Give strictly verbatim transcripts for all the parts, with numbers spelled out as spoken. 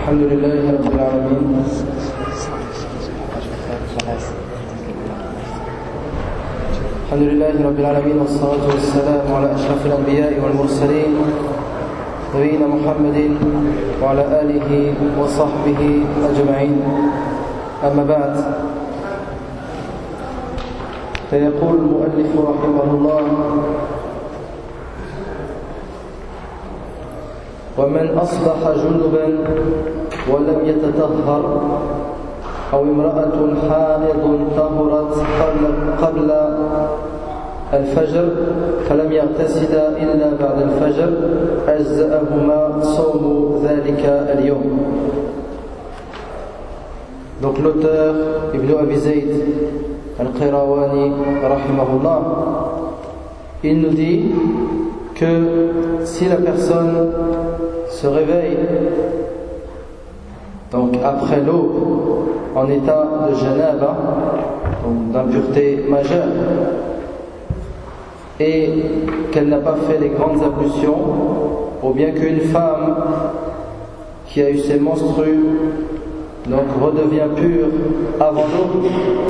الحمد لله رب العالمين الحمد لله رب العالمين والصلاة والسلام على أشرف الأنبياء والمرسلين نبينا محمد وعلى آله وصحبه أجمعين. أما بعد، فيقول المؤلف رحمه الله: ومن أصبح جنبا ولم يتطهر أو امرأة حائض طهرت قبل, قبل الفجر فلم يغتسل إلا بعد الفجر أجزأهما صوم ذلك اليوم. Donc l'auteur Ibn Abi Zayd al-Qayrawani rahimahullah, il nous dit que si la personne se réveille donc après l'aube en état de janaba, donc d'impureté majeure, et qu'elle n'a pas fait les grandes ablutions, ou bien qu'une femme qui a eu ses menstrues donc redevient pure avant l'aube,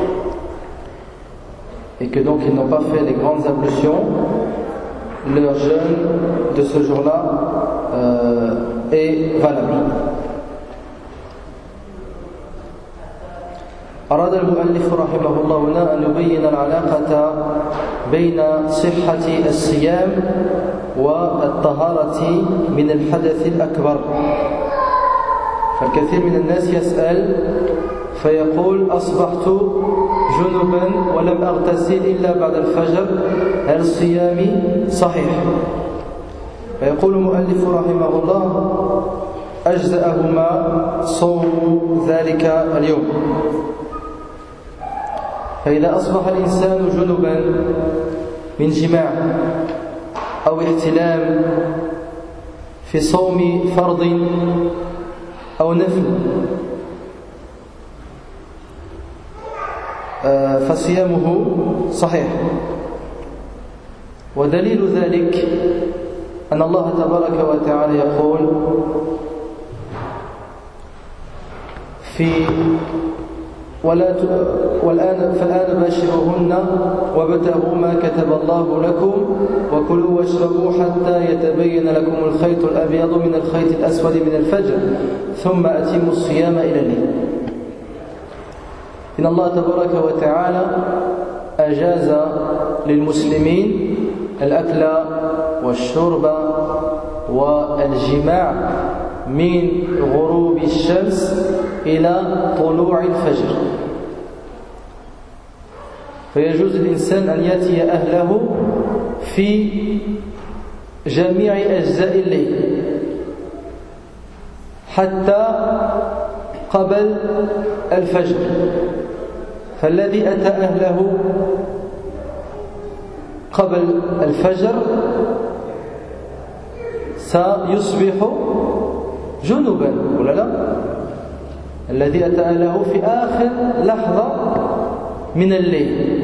et que donc ils n'ont pas fait les grandes ablutions, leur jeûne de ce jour-là euh, est valable. أراد المؤلف رحمه الله هنا أن يبين العلاقة بين صحة الصيام والطهارة من الحدث الأكبر. فالكثير من الناس يسأل فيقول: أصبحت جنبا ولم أغتسل إلا بعد الفجر، هل صيامي صحيح؟ فيقول المؤلف رحمه الله: أجزأهما صوم ذلك اليوم. فإذا أصبح الإنسان جنبا من جماع أو احتلام في صوم فرض أو نفل فصيامه صحيح. ودليل ذلك أن الله تبارك وتعالى يقول في ولا ت... والآن فالآن باشروهن وابتغوا ما كتب الله لكم وكلوا واشربوا حتى يتبين لكم الخيط الأبيض من الخيط الأسود من الفجر ثم أتموا الصيام إلى الليل. إن الله تبارك وتعالى أجاز للمسلمين الأكل والشرب والجماع من غروب الشمس إلى طلوع الفجر، فيجوز للإنسان أن يأتي أهله في جميع أجزاء الليل حتى قبل الفجر. فالذي أتى أهله قبل الفجر سيصبح جنبا ولا لا؟ الذي أتى أهله في آخر لحظة من الليل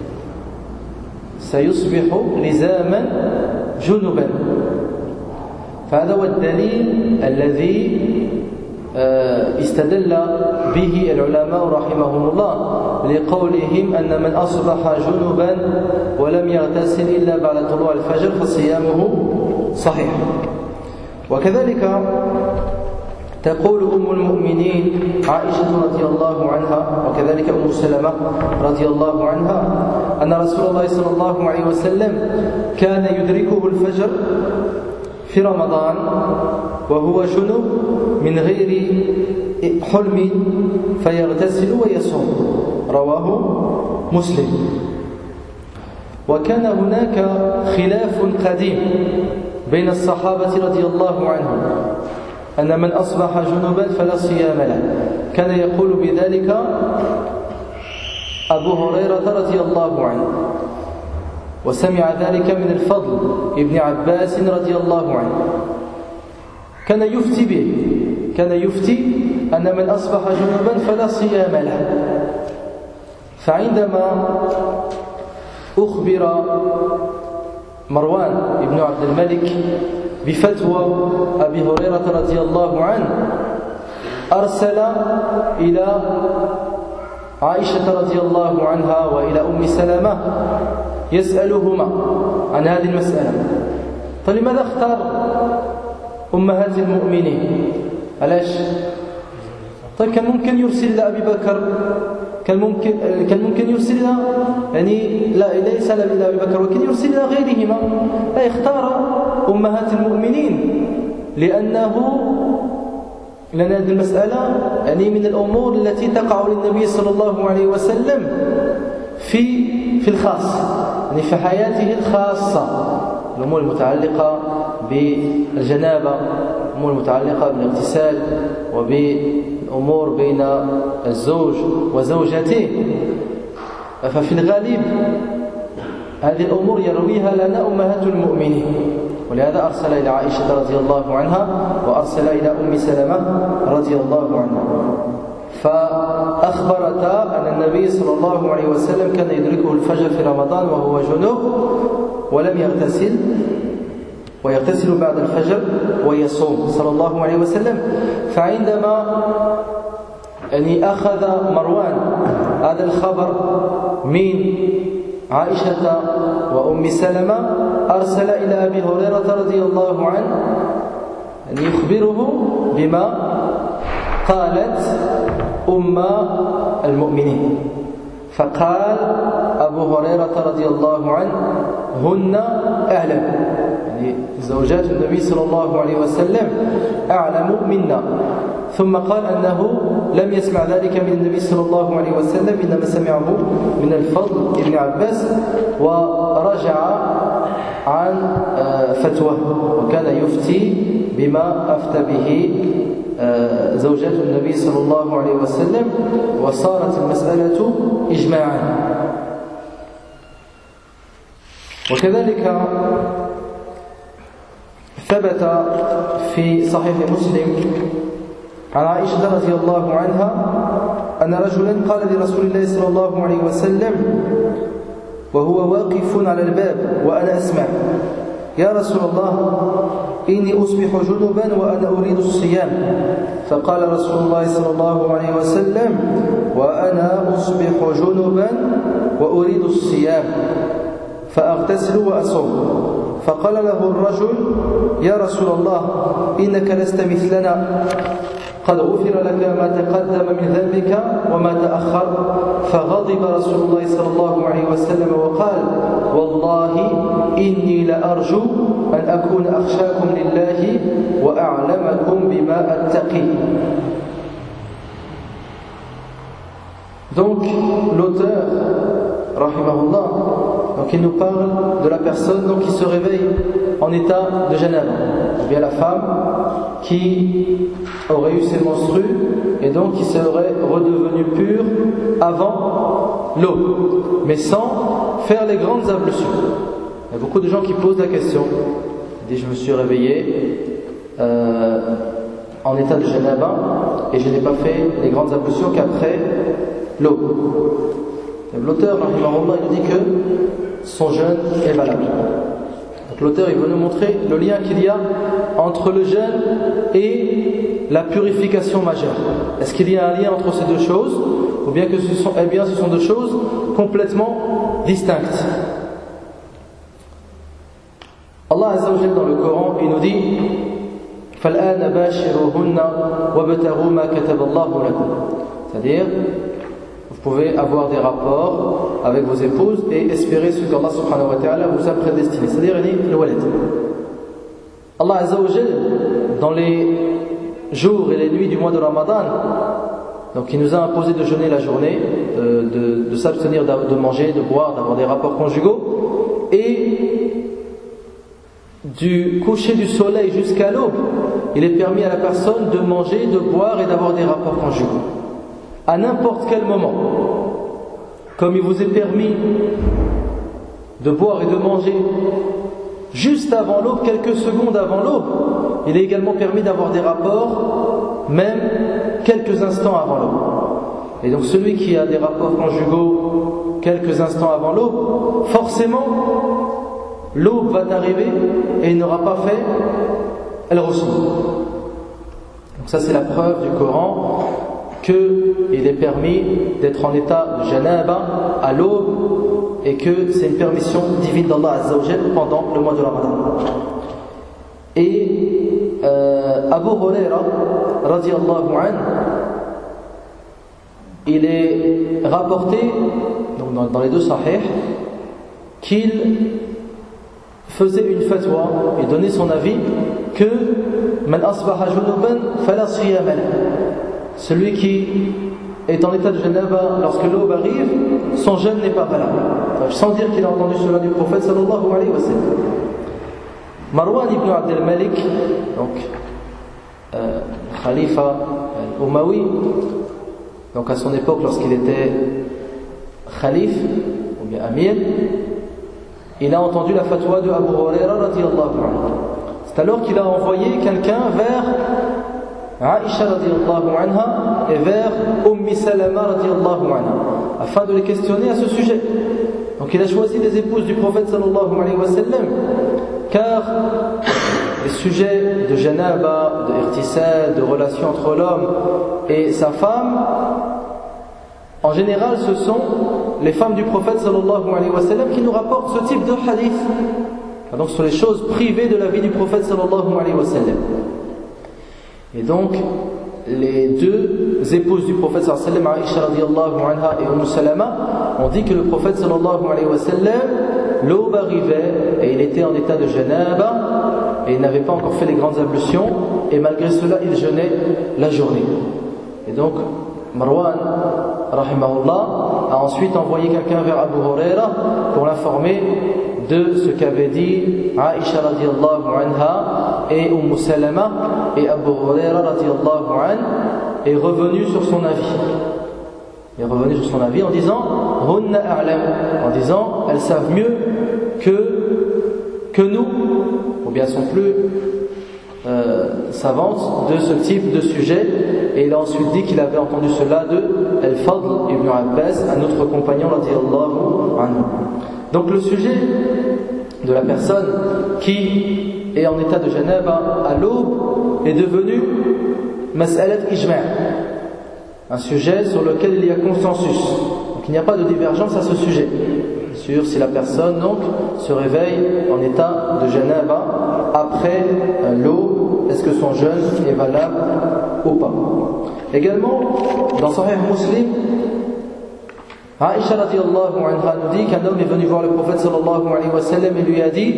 سيصبح لزاما جنبا. فهذا هو الدليل الذي استدل به العلماء رحمهم الله لقولهم أن من أصبح جنبا ولم يغتسل إلا بعد طلوع الفجر فصيامه صحيح. وكذلك تقول أم المؤمنين عائشة رضي الله عنها، وكذلك أم سلمة رضي الله عنها، أن رسول الله صلى الله عليه وسلم كان يدركه الفجر في رمضان وهو جنب من غير حلم فيغتسل ويصوم، رواه مسلم. وكان هناك خلاف قديم بين الصحابة رضي الله عنهم أن من أصبح جنبا فلا صيام له. كان يقول بذلك أبو هريرة رضي الله عنه، وسمع ذلك من الفضل ابن عباس رضي الله عنه. كان يفتي به، كان يفتي أن من أصبح جنبا فلا صيام له. فعندما أخبر مروان ابن عبد الملك بفتوى أبي هريرة رضي الله عنه أرسل إلى عائشة رضي الله عنها وإلى أم سلمة يسألهما عن هذه المسألة. فلماذا اختار أمهات المؤمنين؟ علاش؟ طيب كان ممكن يرسل إلى أبي بكر، كان ممكن كان ممكن يرسل إلى يعني لا ليس إلى أبي بكر ولكن يرسل إلى غيرهما. لا، اختار أمهات المؤمنين لأنه لأن هذه المسألة يعني من الأمور التي تقع للنبي صلى الله عليه وسلم في في الخاص، يعني في حياته الخاصة، الأمور المتعلقة بالجنابة، الأمور المتعلقة بالاغتسال، وبالأمور بين الزوج وزوجته. ففي الغالب هذه الأمور يرويها لنا أمهات المؤمنين، ولهذا أرسل إلى عائشة رضي الله عنها وأرسل إلى أم سلمة رضي الله عنها، فأخبرتا أن النبي صلى الله عليه وسلم كان يدركه الفجر في رمضان وهو جنوب ولم يغتسل، ويغتسل بعد الفجر ويصوم صلى الله عليه وسلم. فعندما يعني أخذ مروان هذا الخبر من عائشة وأم سلمة أرسل إلى أبي هريرة رضي الله عنه أن يخبره بما قالت أم المؤمنين. فقال أبو هريرة رضي الله عنه: هن أعلم، يعني زوجات النبي صلى الله عليه وسلم أعلم منا. ثم قال أنه لم يسمع ذلك من النبي صلى الله عليه وسلم، إنما سمعه من الفضل بن عباس، ورجع عن فتوى، وكان يفتي بما أفتى به زوجات النبي صلى الله عليه وسلم، وصارت المسألة إجماعا. وكذلك ثبت في صحيح مسلم عن عائشة رضي الله عنها أن رجلا قال لرسول الله صلى الله عليه وسلم وهو واقف على الباب وأنا أسمع: يا رسول الله، إني أصبح جنبا وأنا أريد الصيام. فقال رسول الله صلى الله عليه وسلم: وأنا أصبح جنبا وأريد الصيام فأغتسل وأصوم. فقال له الرجل: يا رسول الله، إنك لست مثلنا، قد غفر لك ما تقدم من ذنبك وما تأخر. فغضب رسول الله صلى الله عليه وسلم وقال: والله إني لأرجو أن أكون أخشاكم لله وأعلمكم بما أتقي. Donc l'auteur, rahimahullah, donc il nous parle de la personne donc, qui se réveille en état de janaba, ou bien la femme qui aurait eu ses menstrues et donc qui serait redevenue pure avant l'eau, mais sans faire les grandes ablutions. Il y a beaucoup de gens qui posent la question. Ils disent: je me suis réveillé euh, en état de janaba et je n'ai pas fait les grandes ablutions qu'après l'eau. L'auteur, rahimahullah, il nous dit que son jeûne est valable. Donc l'auteur, il veut nous montrer le lien qu'il y a entre le jeûne et la purification majeure. Est-ce qu'il y a un lien entre ces deux choses, ou bien que ce sont, eh bien, ce sont deux choses complètement distinctes? Allah Azza wa Jalla dans le Coran, il nous dit: فَالْآنَ بَاشِرُوهُنَّ وَابْتَغُوا مَا كَتَبَ اللَّهُ لَكُمْ. C'est-à-dire, vous pouvez avoir des rapports avec vos épouses et espérer ce qu'Allah subhanahu wa ta'ala vous a prédestiné, c'est-à-dire le walad. Allah Azza wa Jalla, dans les jours et les nuits du mois de Ramadan, donc il nous a imposé de jeûner la journée, de, de, de s'abstenir de manger, de boire, d'avoir des rapports conjugaux, et du coucher du soleil jusqu'à l'aube, il est permis à la personne de manger, de boire et d'avoir des rapports conjugaux à n'importe quel moment. Comme il vous est permis de boire et de manger juste avant l'aube, quelques secondes avant l'aube, il est également permis d'avoir des rapports même quelques instants avant l'aube. Et donc celui qui a des rapports conjugaux quelques instants avant l'aube, forcément l'aube va arriver et il n'aura pas fait el-ghusl. ça c'est la preuve du Coran qu'il est permis d'être en état de janaba à l'aube et que c'est une permission divine d'Allah Azza wa Jal pendant le mois de Ramadan. Et euh, Abu Huraira radiyallahu anhu, il est rapporté donc dans, dans les deux sahih qu'il faisait une fatwa et donnait son avis que man asbaha junuban fala siyama lahu, celui qui est en état de janaba lorsque l'aube arrive, son jeûne n'est pas valable. Enfin, sans dire qu'il a entendu cela du prophète sallallahu alayhi wa sallam. Marwan ibn Abd al-Malik, donc euh, khalifa al-Umawi, donc à son époque lorsqu'il était khalif ou bien amir, il a entendu la fatwa de Abu Huraira radiyallahu anhu. C'est alors qu'il a envoyé quelqu'un vers Aïcha radiyallahu anha et vers Ummi Salama radiyallahu anha afin de les questionner à ce sujet. Donc il a choisi les épouses du prophète sallallahu alayhi wa sallam car les sujets de janaba, de irtisal, de relations entre l'homme et sa femme, en général ce sont les femmes du prophète sallallahu alayhi wa sallam qui nous rapportent ce type de hadith. Donc sur les choses privées de la vie du prophète sallallahu alayhi wa sallam. Et donc les deux épouses du prophète sallallahu alayhi wa sallam, Aïcha radiyallahu anha et Umm Salama, ont dit que le prophète sallallahu alayhi wa sallam, l'aube arrivait et il était en état de janaba et il n'avait pas encore fait les grandes ablutions et malgré cela il jeûnait la journée. Et donc Marwan rahimahullah a ensuite envoyé quelqu'un vers Abu Huraira pour l'informer de ce qu'avait dit Aïcha radiyallahu anha et Umm Salama, et Abu Huraira radiyallahu anhu est revenu sur son avis. Il est revenu sur son avis en disant Hunna a'lam, en disant elles savent mieux que, que nous, ou bien sont plus euh, savantes de ce type de sujet. Et il a ensuite dit qu'il avait entendu cela de Al-Fadl ibn Abbas, un autre compagnon radiyallahu anhu. Donc le sujet de la personne qui est en état de janaba à l'aube est devenu mas'alat ijma', un sujet sur lequel il y a consensus. Donc il n'y a pas de divergence à ce sujet sur si la personne donc se réveille en état de janaba après l'aube, est-ce que son jeûne est valable ou pas. Également dans Sahih Muslim, Aïcha radiyallahu anha nous dit qu'un homme est venu voir le prophète sallallahu alayhi wa sallam et lui a dit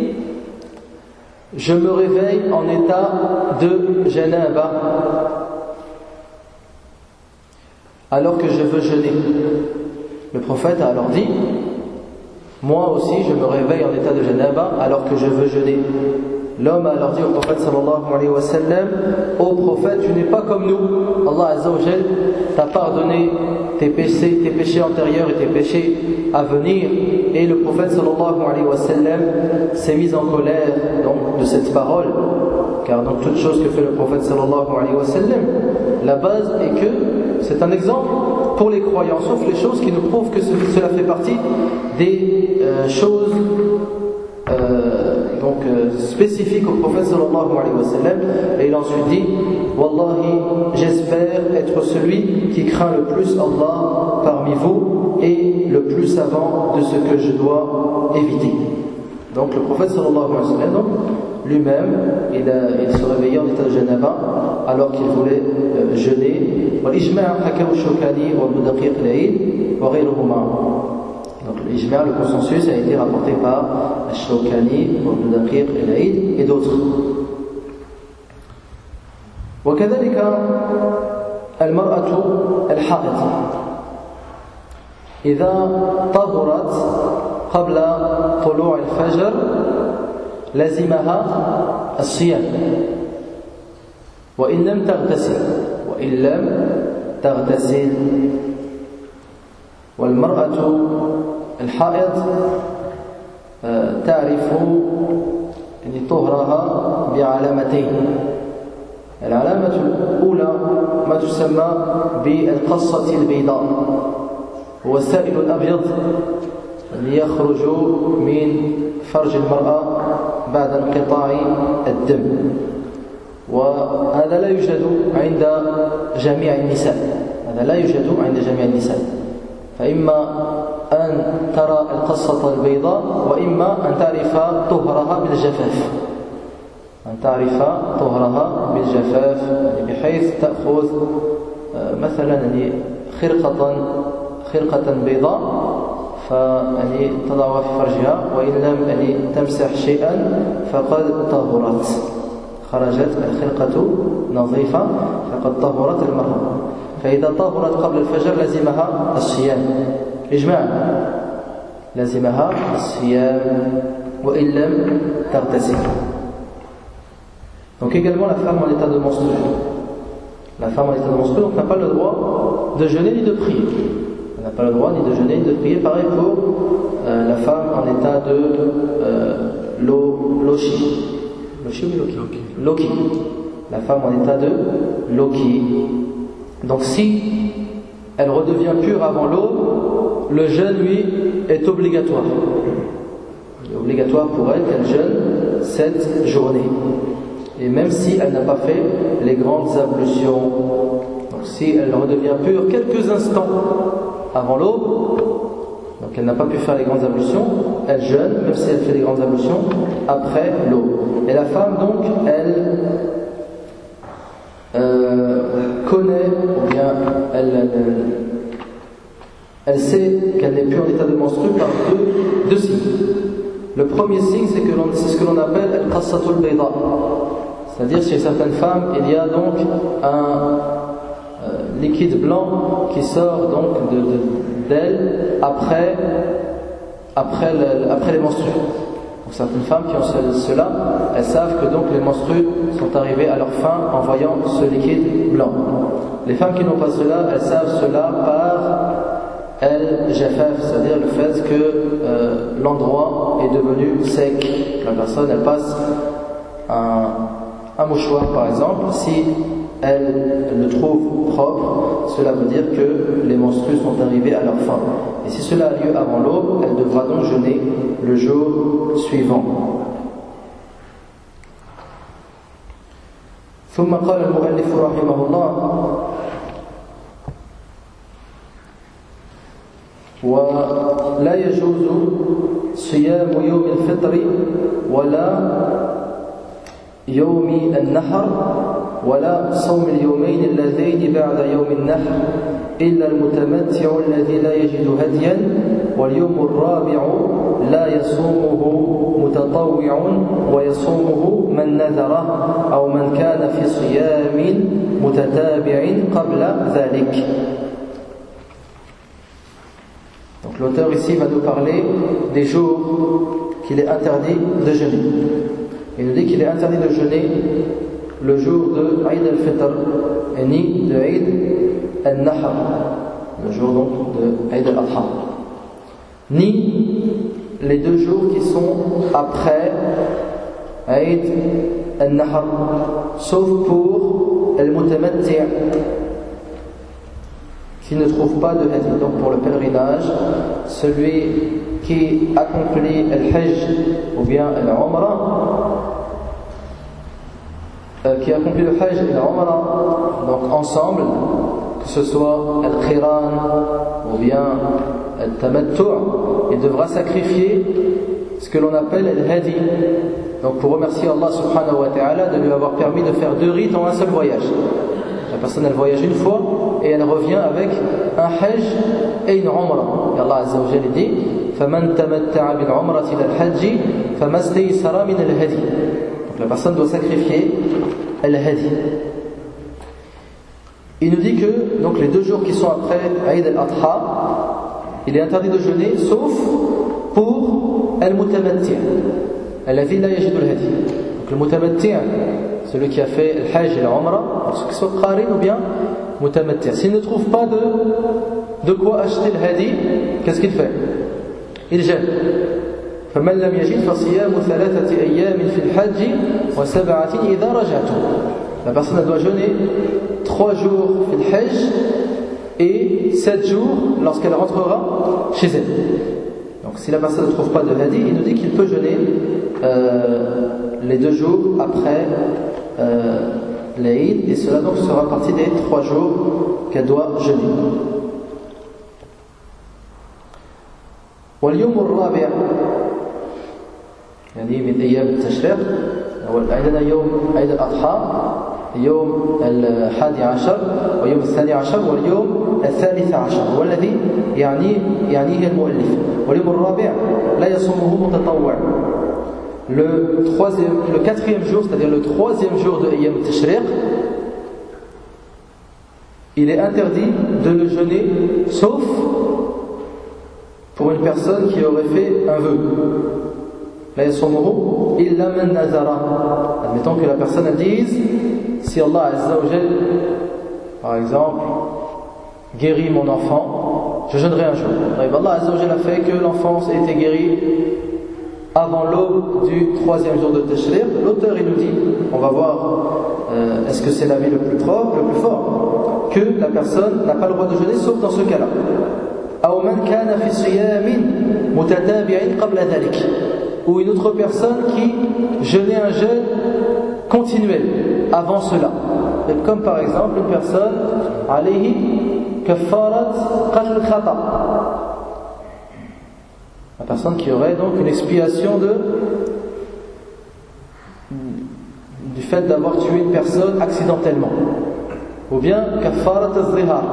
je me réveille en état de janaba alors que je veux jeûner. Le prophète a alors dit moi aussi je me réveille en état de janaba alors que je veux jeûner. L'homme a alors dit au prophète sallallahu alayhi wa sallam ô prophète, tu n'es pas comme nous, Allah azza wa jal t'a pardonné tes péchés, tes péchés antérieurs et tes péchés à venir. Et le prophète sallallahu alayhi wa sallam s'est mis en colère donc de cette parole, car dans toute chose que fait le prophète sallallahu alayhi wa sallam, la base est que c'est un exemple pour les croyants, sauf les choses qui nous prouvent que cela fait partie des euh, choses Euh, donc euh, spécifique au prophète sallallahu alayhi wa sallam. Et il ensuite dit Wallahi, j'espère être celui qui craint le plus Allah parmi vous et le plus savant de ce que je dois éviter. Donc le prophète sallallahu alayhi wa sallam donc, lui-même il, a, il se réveillait en état de janaba alors qu'il voulait euh, jeûner. Wal-ijma' hakaw Shawkani wa Ibn Daqiq al-Eid wa ghayruhuma. Donc l'ijma', le consensus, a été rapporté par Ash-Shawkani, Ibn Daqiq al-Eid et d'autres. وكذلك المرأة الحائض إذا طهرت قبل طلوع الفجر لزمها الصيام وإن لم تغتسل وإن لم تغتسل والمرأة الحائض تعرف طهرها بعلامتين. العلامة الأولى ما تسمى بالقصة البيضاء، هو السائل الأبيض يخرج من فرج المرأة بعد انقطاع الدم. وهذا لا يوجد عند جميع النساء هذا لا يوجد عند جميع النساء فإما أن ترى القصة البيضاء وإما أن تعرف طهرها بالجفاف أن تعرف طهرها بالجفاف بحيث تأخذ مثلا خرقة خرقة بيضاء فيعني تضعها في فرجها وإن لم يعني تمسح شيئا فقد طهرت خرجت الخرقة نظيفة فقد طهرت المرأة فإذا طهرت قبل الفجر لزمها الصيام إجماعا لزمها الصيام وإن لم تغتسل. Donc également la femme en état de menstru. La femme en état de menstru donc n'a pas le droit de jeûner ni de prier. Elle n'a pas le droit ni de jeûner ni de prier. Pareil pour euh, la femme en état de euh, lochi. Lochi ou loki? Loki. La femme en état de loki. Donc si elle redevient pure avant l'aube, le jeûne lui est obligatoire. Il est obligatoire pour elle qu'elle jeûne cette journée. Et même si elle n'a pas fait les grandes ablutions. Donc si elle redevient pure quelques instants avant l'aube, donc elle n'a pas pu faire les grandes ablutions, elle jeûne, même si elle fait les grandes ablutions, après l'aube. Et la femme donc, elle euh, connaît, ou bien elle, elle, elle sait qu'elle n'est plus en état de menstru par deux, deux signes. Le premier signe, c'est, que l'on, c'est ce que l'on appelle al-qassatul bayda. C'est-à-dire chez certaines femmes, il y a donc un euh, liquide blanc qui sort donc de, de, d'elle après, après, le, après les menstrues. Donc certaines femmes qui ont cela, elles savent que donc les menstrues sont arrivées à leur fin en voyant ce liquide blanc. Les femmes qui n'ont pas cela, elles savent cela par el-jafaf, c'est-à-dire le fait que euh, l'endroit est devenu sec. La personne, elle passe un un mouchoir par exemple, si elle le trouve propre, cela veut dire que les menstrues sont arrivées à leur fin. Et si cela a lieu avant l'aube, elle devra donc jeûner le jour suivant. ثم قال المؤلف رحمه الله ولا يجوز صيام يوم الفطر ولا يوم النحر ولا صوم اليومين اللذين بعد يوم النحر إلا المتمتع الذي لا يجد هديا واليوم الرابع لا يصومه متطوع ويصومه من نذره أو من كان في صيام متتابع قبل ذلك. Donc l'auteur ici va nous parler des jours qu'il est interdit de jeûner. Il nous dit qu'il est interdit de jeûner le jour de Eid al-Fitr et ni de Eid al-Nahr, le jour donc de Eid al-Adha, ni les deux jours qui sont après Eid al-Nahr, sauf pour al-Mutamatti' qui ne trouve pas de hadi. Donc pour le pèlerinage, celui qui accomplit al-Hajj ou bien al-Umrah, euh, qui accomplit le Hajj et al-Umrah donc ensemble, que ce soit al-Qiran ou bien al-Tamattu', il devra sacrifier ce que l'on appelle al-Hadi. Donc pour remercier Allah subhanahu wa ta'ala de lui avoir permis de faire deux rites en un seul voyage. La personne elle voyage une fois et elle revient avec un Hajj et une Umrah. Et Allah Azza wa Jalla dit فَمَنْ تَمَتَّعَ بِالْعُمْرَةِ إِلَى الْحَجِّ فَمَا اسْتَيْسَرَ مِنَ الْهَدِيِ. Donc la personne doit sacrifier al-Hadi. Il nous dit que donc les deux jours qui sont après Eid al-Adha, il est interdit de jeûner sauf pour al-Mutamatti' alladhi la yajidu al-hadi. Donc le Mutamatti', celui qui a fait le Hajj et l'Umrah, ceux qui sont qarin ou bien Mutamatti', s'il ne trouve pas de, de quoi acheter le hadi, qu'est-ce qu'il fait? Il jeûne. فَمَنْ لَمْ يَجِدْ فَصِيَامُ ثَلَاثَةِ أَيَّامٍ فِي الْحَجِّ وَسَبْعَةٍ إِذَا رَجَعْتُمْ. La personne doit jeûner trois jours في الحج et sept jours lorsqu'elle rentrera chez elle. Donc si la personne ne trouve pas de hadi, il nous dit qu'il peut jeûner euh, les deux jours après euh, l'Aïd, et cela donc sera partie des trois jours qu'elle doit jeûner. واليوم الرابع يعني من أيام التشريق عندنا يوم عيد الأضحى يوم الحادي عشر ويوم الثاني عشر واليوم الثالث عشر والذي يعني يعنيه المؤلف. واليوم الرابع لا يصومه متطوع. Le troisième, le quatrième jour, c'est-à-dire le troisième jour de Ayyam al-Tashriq, il est interdit de le jeûner sauf pour une personne qui aurait fait un vœu. La yasumuhu illa man nazara. Admettons que la personne elle dise, si Allah Azza wa Jal, par exemple, guérit mon enfant, je jeûnerai un jour. Allah Azza wa Jal a fait que l'enfant a été guéri avant l'aube du troisième jour de Tashriq. L'auteur il nous dit, on va voir euh, est-ce que c'est l'avis le plus fort, le plus fort, que la personne n'a pas le droit de jeûner sauf dans ce cas-là. Ou une autre personne qui jeûnait un jeûne continuel avant cela. Et comme par exemple une personne alayhi kaffarat qatl khata, la personne qui aurait donc une expiation de du fait d'avoir tué une personne accidentellement, ou bien kaffarat az-zihar,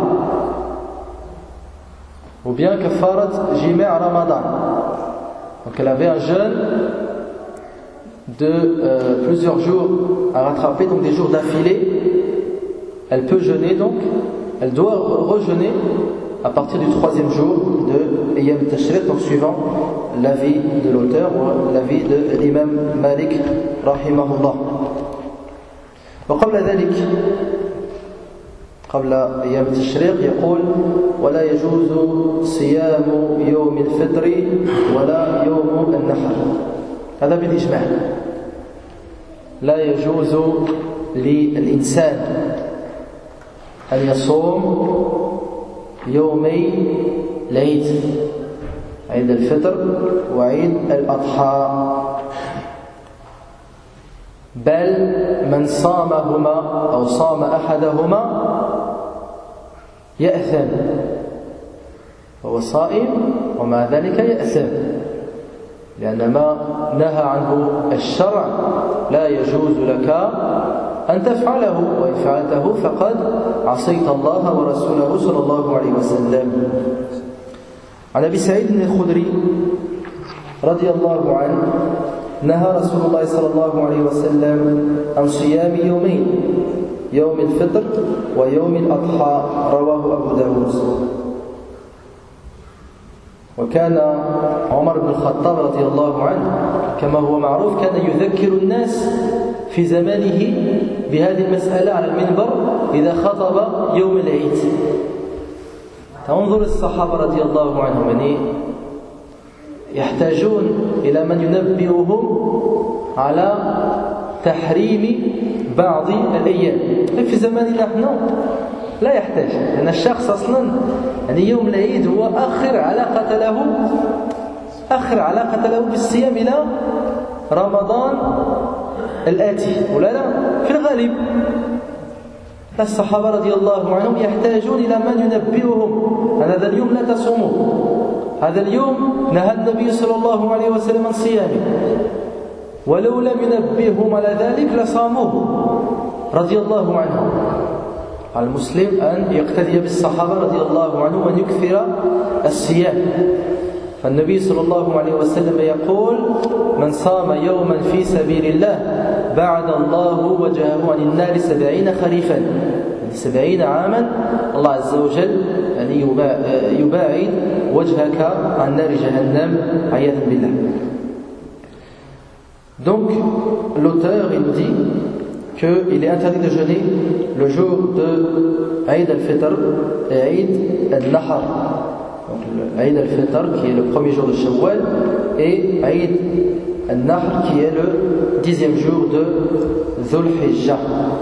ou bien kaffarat jimi' ramadan. Donc elle avait un jeûne de euh, plusieurs jours à rattraper, donc des jours d'affilée. Elle peut jeûner donc, elle doit rejeûner à partir du troisième jour de Ayyam al-Tashriq, donc suivant l'avis de l'auteur ou l'avis de l'imam Malik rahimahullah. وقبل ذلك قبل أيام التشريق يقول ولا يجوز صيام يوم الفطر ولا يوم النحر. هذا بالإجماع. لا يجوز للإنسان أن يصوم يومي العيد، عيد الفطر وعيد الأضحى، بل من صامهما أو صام أحدهما يأثم، هو صائم ومع ذلك يأثم، لأن ما نهى عنه الشرع لا يجوز لك أن تفعله، وإن فعلته فقد عصيت الله ورسوله صلى الله عليه وسلم. عن أبي سعيد الخدري رضي الله عنه نهى رسول الله صلى الله عليه وسلم عن صيام يومين، يوم الفطر ويوم الأضحى، رواه أبو داود. وكان عمر بن الخطاب رضي الله عنه كما هو معروف كان يذكر الناس في زمانه بهذه المسألة على المنبر إذا خطب يوم العيد. انظر الصحابة رضي الله عنهم يعني يحتاجون إلى من ينبئهم على تحريم بعض الأيام. في زماننا نحن لا يحتاج، لأن الشخص أصلا يعني يوم العيد هو آخر علاقة له آخر علاقة له بالصيام إلى رمضان الآتي، ولا لا؟ في الغالب الصحابة رضي الله عنهم يحتاجون إلى من ينبئهم أن هذا اليوم لا تصوموا، هذا اليوم نهى النبي صلى الله عليه وسلم عن صيامه، ولو لم ينبههم على ذلك لصاموه رضي الله عنهم. على المسلم أن يقتدي بالصحابة رضي الله عنهم وأن يكثر الصيام. فالنبي صلى الله عليه وسلم يقول من صام يوما في سبيل الله بعد الله وجهه عن النار سبعين خريفا، يعني سبعين عاما الله عز وجل يعني يباعد وجهك عن نار جهنم عياذا بالله. Donc l'auteur il nous dit qu'il est interdit de jeûner le jour de Eid al-Fitr et Eid al-Nahr. Donc Eid al-Fitr qui est le premier jour de Shawwal et Eid al-Nahr qui est le dixième jour de Dhul Hijjah.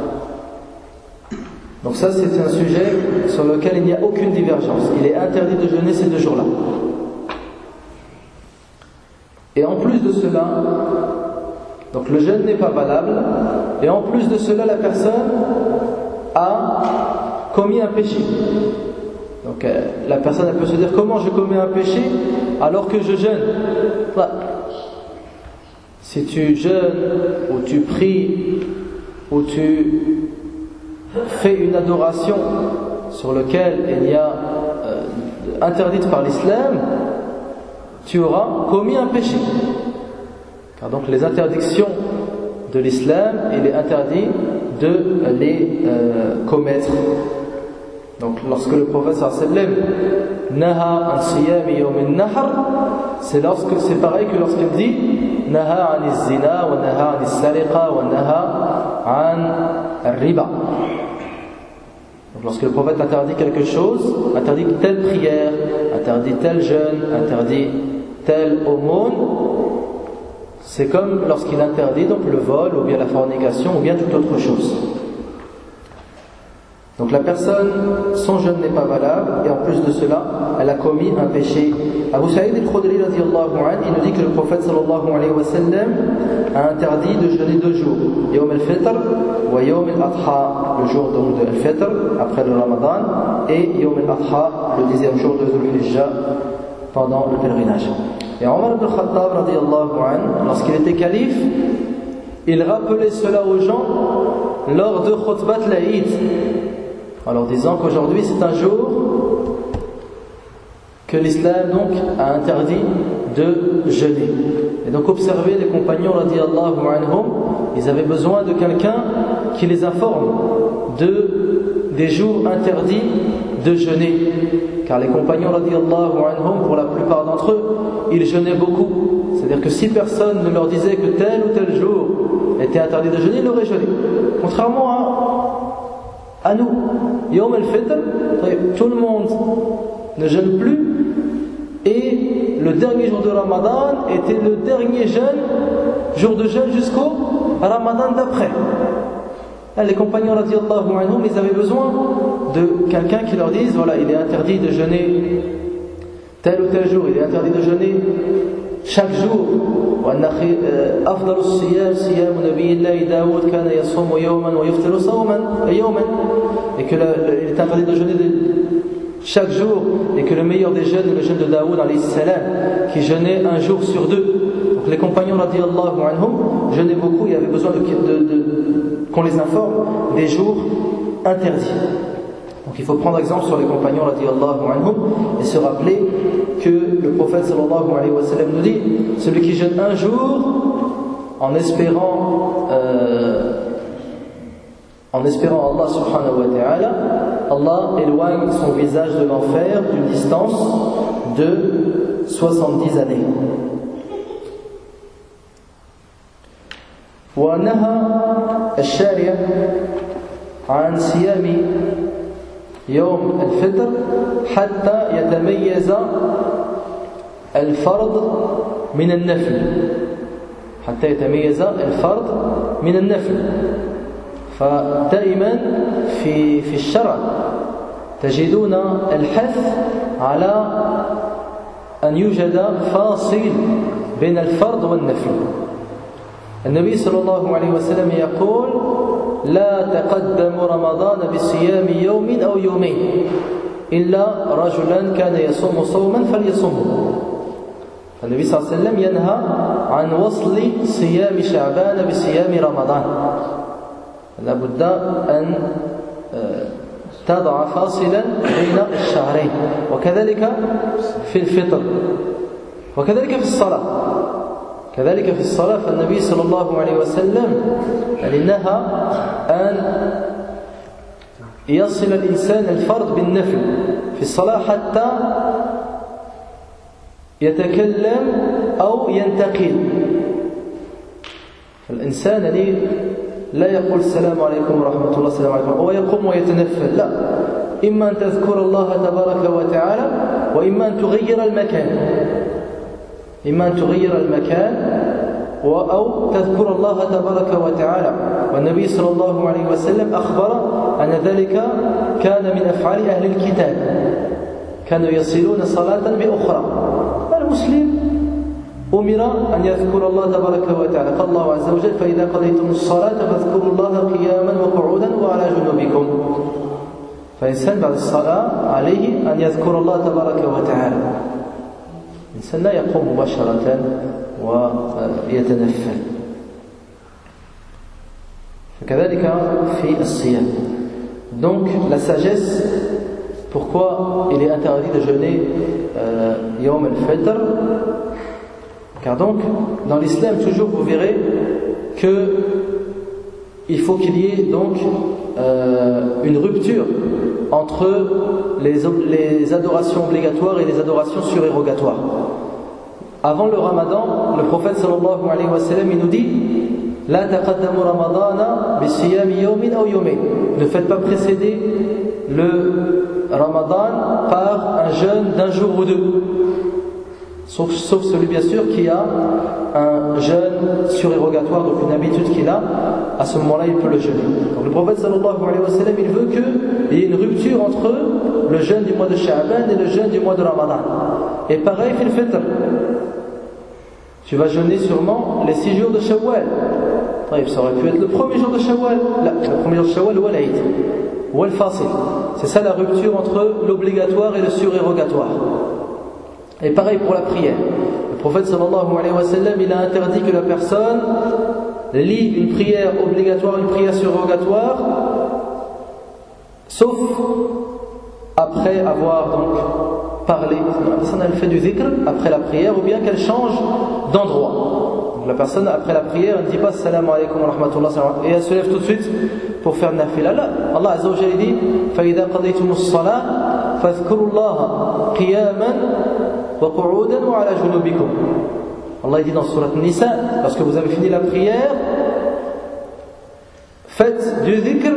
Donc ça c'est un sujet sur lequel il n'y a aucune divergence. Il est interdit de jeûner ces deux jours-là. Et en plus de cela, Donc le jeûne n'est pas valable, et en plus de cela, la personne a commis un péché. Donc euh, la personne elle peut se dire, comment je commets un péché alors que je jeûne? Bah, si tu jeûnes, ou tu pries, ou tu fais une adoration sur laquelle il y a euh, interdite par l'islam, tu auras commis un péché. Car donc les interdictions de l'islam, il est interdit de les euh, commettre. Donc lorsque le prophète sallallahu alayhi wa sallam naha an siyami yawm an-nahr, c'est lorsque c'est pareil que lorsqu'il dit naha an az-zina wa naha an as-sariqa wa naha an ar-riba. Donc lorsque le prophète interdit quelque chose, interdit telle prière, interdit tel jeûne, interdit telle aumône, c'est comme lorsqu'il interdit donc le vol ou bien la fornication ou bien toute autre chose. Donc la personne, son jeûne n'est pas valable, et en plus de cela, elle a commis un péché. Abu Sa'id al-Khudri radiyallahu anhu, il nous dit que le prophète sallallahu alayhi wa sallam a interdit de jeûner deux jours, Yawm al-Fitr wa Yawm al-Adha, le jour donc de al-Fitr après le Ramadan, et Yawm al-Adha, le dixième jour de Dhul Hijjah pendant le pèlerinage. Et Omar ibn Khattab radiyallahu anhu, lorsqu'il était calife, il rappelait cela aux gens lors de Khutbat l'Aïd, en leur disant qu'aujourd'hui c'est un jour que l'islam donc a interdit de jeûner. Et donc observez les compagnons radiyallahu anhum, ils avaient besoin de quelqu'un qui les informe de, des jours interdits de jeûner. Car les compagnons radiyallahu anhum, pour la plupart d'entre eux, ils jeûnaient beaucoup. C'est-à-dire que si personne ne leur disait que tel ou tel jour était interdit de jeûner, ils l'auraient jeûné. Contrairement à, à nous, Yawm al-Fitr, tout le monde ne jeûne plus, et le dernier jour de Ramadan était le dernier jeûne, jour de jeûne jusqu'au Ramadan d'après. Les compagnons radiyallahu anhum, ils avaient besoin de quelqu'un qui leur dise, voilà, il est interdit de jeûner tel ou tel jour, il est interdit de jeûner chaque jour. Et que il est interdit de jeûner chaque jour, et que le meilleur des jeûnes est le jeûne de Daoud alayhi salam, qui jeûnait un jour sur deux. Donc les compagnons radiyallahu anhum jeûnaient beaucoup, il y avait besoin de, de, de, qu'on les informe des jours interdits. Donc il faut prendre exemple sur les compagnons radiyallahu anhum et se rappeler que le prophète sallallahu alayhi wa sallam nous dit, celui qui jeûne un jour en espérant euh, en espérant Allah subhanahu wa ta'ala, Allah éloigne son visage de l'enfer d'une distance de soixante-dix années. ونهى الشارع عن صيام يوم الفطر حتى يتميز الفرض من النفل حتى يتميز الفرض من النفل فدائما في في الشرع تجدون الحث على أن يوجد فاصل بين الفرض والنفل. النبي صلى الله عليه وسلم يقول لا تقدم رمضان بصيام يوم أو يومين إلا رجلا كان يصوم صوما فليصومه. النبي صلى الله عليه وسلم ينهى عن وصل صيام شعبان بصيام رمضان. لا بد أن تضع فاصلا بين الشهرين، وكذلك في الفطر، وكذلك في الصلاة. كذلك في الصلاة فالنبي صلى الله عليه وسلم نهى أن يصل الإنسان الفرض بالنفل في الصلاة حتى يتكلم أو ينتقل. فالإنسان لا يقول السلام عليكم ورحمة الله السلام عليكم ويقوم ويتنفل، لا، إما أن تذكر الله تبارك وتعالى وإما أن تغير المكان، إما أن تغير المكان أو تذكر الله تبارك وتعالى. والنبي صلى الله عليه وسلم أخبر أن ذلك كان من أفعال أهل الكتاب، كانوا يصلون صلاة بأخرى. المسلم أمر أن يذكر الله تبارك وتعالى. قال الله عز عز وجل فإذا قضيتم الصلاة فاذكروا الله قياما وقعودا وعلى جنوبكم. فالإنسان بعد الصلاة عليه أن يذكر الله تبارك وتعالى. الإنسان لا يقوم مباشرة ويتنفل. فكذلك في الصيام. Donc la sagesse, pourquoi il est interdit de jeûner euh, Yawm al-Fitr? Car donc, dans l'islam, toujours vous verrez que il faut qu'il y ait donc euh, une rupture entre les, les adorations obligatoires et les adorations surérogatoires. Avant le Ramadan, le prophète sallallahu alayhi wa sallam, il nous dit La taqaddamu ramadana bi siyami yawmin aw yawmayn. Ne faites pas précéder le Ramadan par un jeûne d'un jour ou deux. Sauf, sauf celui bien sûr qui a un jeûne surérogatoire, donc une habitude qu'il a, à ce moment-là il peut le jeûner. Donc le prophète sallallahu alayhi wa sallam, il veut qu'il y ait une rupture entre le jeûne du mois de Sha'ban et le jeûne du mois de Ramadan. Et pareil fil fitr. Tu vas jeûner sûrement les six jours de Shawwal. Ça aurait pu être le premier jour de Shawwal. Là, le premier jour de Shawwal ou l'Aïd ou al-Fasil. C'est ça la rupture entre l'obligatoire et le surérogatoire. Et pareil pour la prière. Le prophète sallallahu alayhi wa sallam, il a interdit que la personne lit une prière obligatoire, une prière surrogatoire, sauf après avoir donc parlé. La personne elle fait du dhikr après la prière, ou bien qu'elle change d'endroit. Donc la personne après la prière, elle ne dit pas Assalamu alaykum wa rahmatullah et elle se lève tout de suite pour faire nafila. Là, Allah azza wa jalla dit فَإِذَا قَضَيْتُمُ الصَّلَاةَ فَاذْكُرُوا اللَّهَ قِيَامًا وَقُعُودًا وَعَلَى جُنُوبِكُمْ. Allah dit dans Surat Nisa, lorsque vous avez fini la prière, faites du dhikr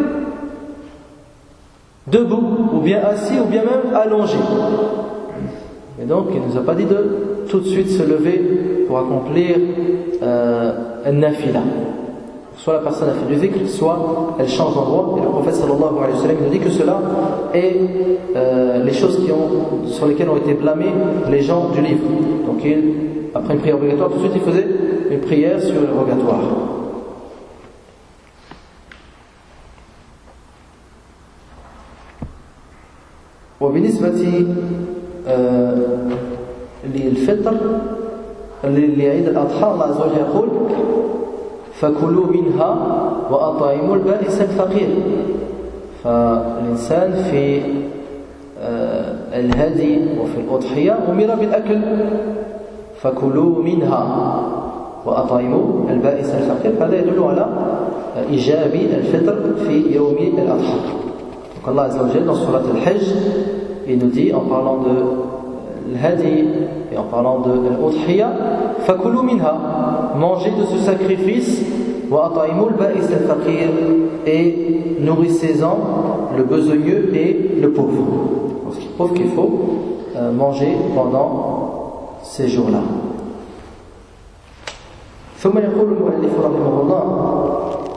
debout, ou bien assis, ou bien même allongé. Et donc, il ne nous a pas dit de tout de suite se lever pour accomplir euh, un nafila. Soit la personne a fait du dhikr, soit elle change d'endroit. Et le prophète sallallahu alayhi wa sallam nous dit que cela est euh, les choses qui ont, sur lesquelles ont été blâmés les gens du livre. Donc, il, après une prière obligatoire, tout de suite il faisait une prière surrogatoire. وبالنسبة للفطر لعيد الأضحى الله عز وجل يقول فكلوا منها وأطعموا البائس الفقير. فالإنسان في الهدي وفي الأضحية أمر بالأكل فكلوا منها وأطعموا البائس الفقير. هذا يدل على إيجاب الفطر في يوم الأضحى. Donc Allah Azza wa Jalla dans Surat Al-Hajj, il nous dit en parlant de l'hadi et en parlant de l'udhiya, fakulu minha, mangez de ce sacrifice, wa at'imul ba'is al-faqir, et nourrissez-en le besogneux et le pauvre. Ce qui prouve qu'il faut euh, manger pendant ces jours-là. ثم يقول المؤلف رحمه الله